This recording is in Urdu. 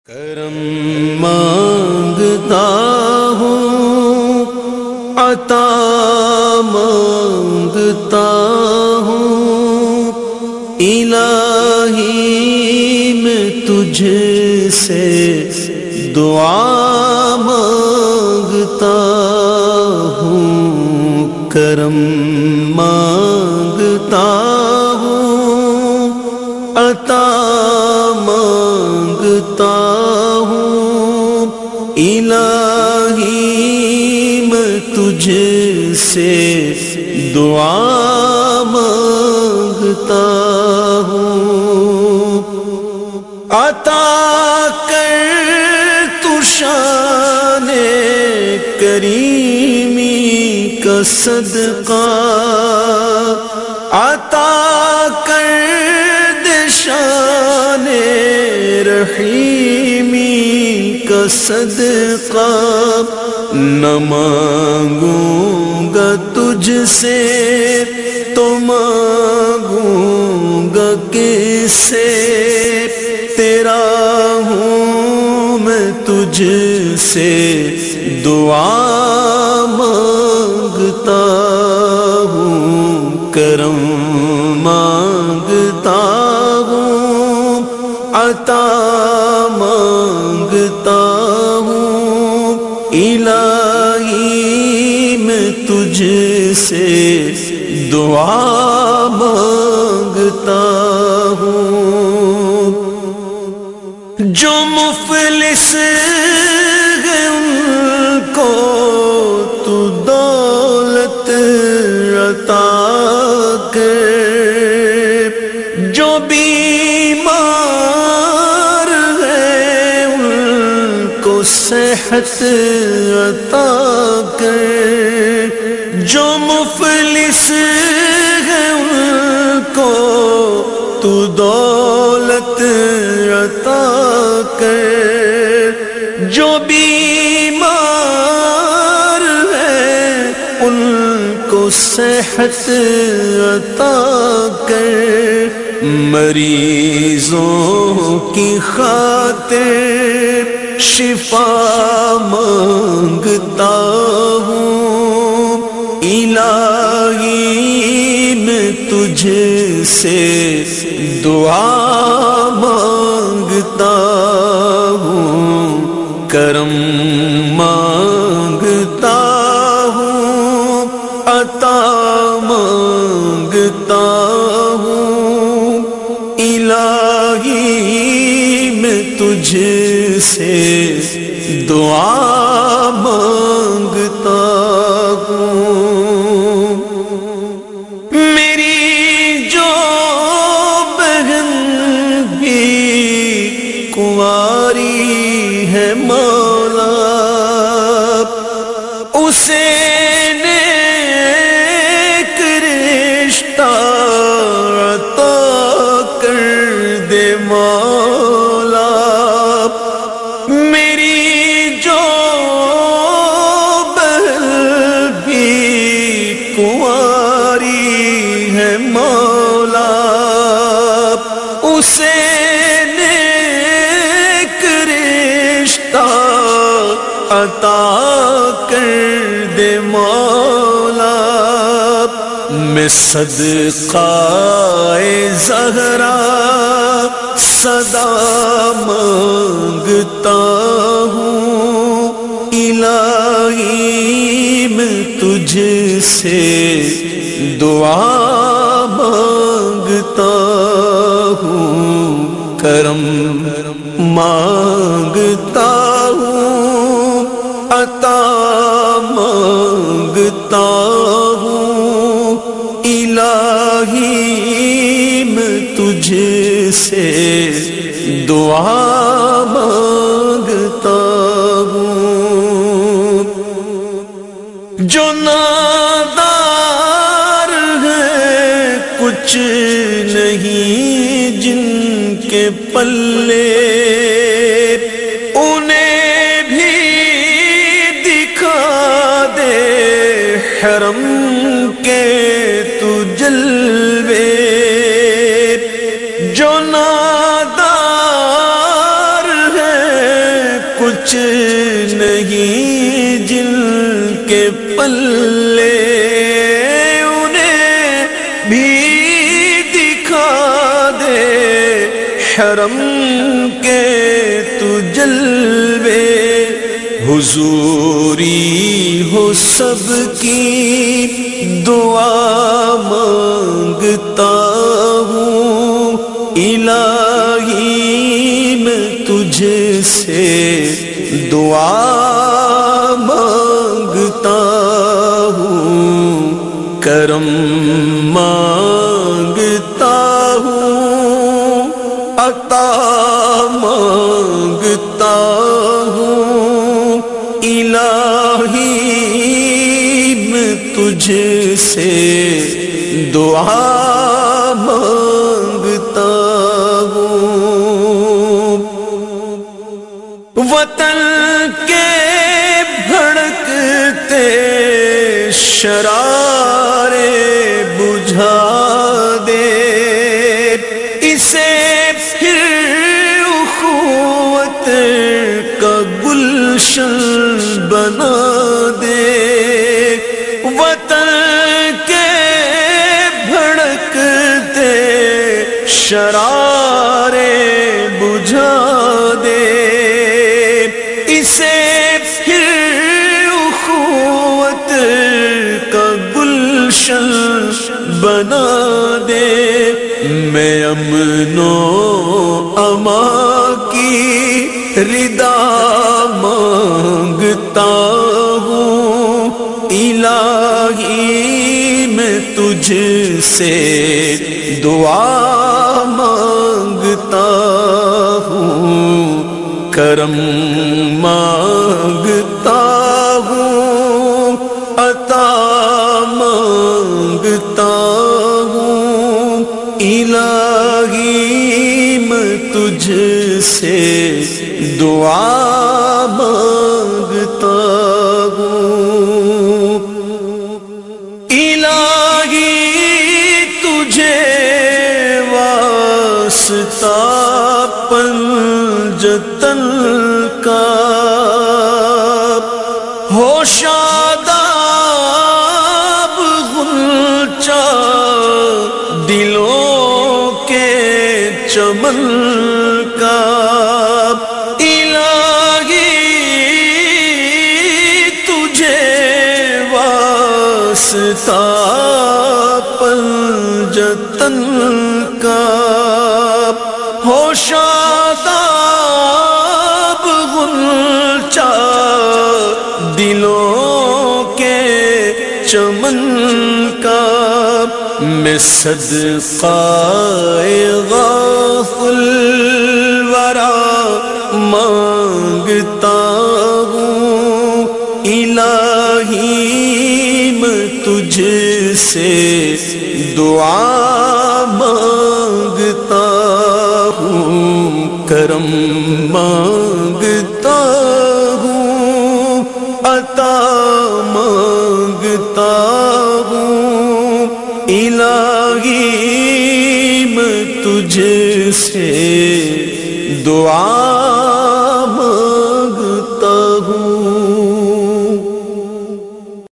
کرم مانگتا ہوں، عطا مانگتا ہوں، الہی میں تجھ سے دعا مانگتا ہوں، کرم مانگتا ہوں، عطا مانگتا ہوں، الہی میں تجھ سے دعا مانگتا ہوں، عطا کر تو شان کریمی کا صدقہ، عطا کر دے شان رحیمی کا صدقہ، نہ مانگوں گا تجھ سے تو مانگوں گا کس سے، تیرا ہوں میں تجھ سے دعا مانگتا ہوں، کرم مانگتا ہوں، عطا مانگتا ہوں، الہی میں تجھ سے دعا مانگتا ہوں، جو مفلس ہیں ان کو تو دولت عطا کر، جو بیمار ہیں ان کو صحت عطا کر، جو مفلس ہیں ان کو تو دولت عطا کر، جو بیمار ہیں ان کو صحت عطا کر، مریضوں کی خاطر شفا مانگتا ہوں، الہی میں تجھ سے دعا مانگتا ہوں، کرم مانگتا ہوں، عطا مانگتا ہوں، الہی میں تجھ سے دعا مانگتا ہوں، میری جو بہن بھی کنواری ہے مولا، اسے نیک رشتہ عطا کر دے مولا، میری جو بہن بھی کنواری ہے مولا، اسے نیک رشتہ عطا کر دے مولا، میں صدقہ زہرا صدا مانگتا ہوں، الہی میں تجھ سے دعا مانگتا ہوں، کرم مانگتا ہوں، عطا مانگتا ہوں، الہی میں تجھ سے دعا مانگتا ہوں، جو نادار ہیں کچھ نہیں جن کے پلے، انہیں بھی دکھا دے حرم کے تو جلوے، جو نادار ہیں کچھ نہیں جن کے پلے، انہیں بھی دکھا دے حرم کے تو جلوے، حضوری ہو سب کی دعا مانگتا ہوں، الہی میں تجھ سے دعا مانگتا ہوں، کرم مانگتا ہوں، عطا مانگتا ہوں، الہی میں تجھ سے دعا مانگتا ہوں۔ وطن کے بھڑکتے شرارے بجھا دے، اسے پھر اخوت کا گلشن بنا دے، وطن کے بھڑکتے شرارے بجھا دے، اسے پھر اخوت کا گلشن بنا دے، میں امن و امان کی رضا مانگتا ہوں، الہی میں تجھ سے دعا مانگتا ہوں، کرم مانگتا ہوں، عطا مانگتا ہوں، الہی میں تجھ سے دعا مانگتا ہوں، الہی تجھے واسطہ پنجتن کا، ہو شاداب غنچہ دلوں کے چمن کا، الہی تجھے واسطہ پنجتن کا، ہو شاداب غنچہ دلوں کے چمن کا، میں صدقہ غوث الورا مانگتا ہوں، الہی میں تجھ سے دعا مانگتا ہوں، کرم مانگتا ہوں، عطا مانگتا ہوں، الہی میں تجھ سے دعا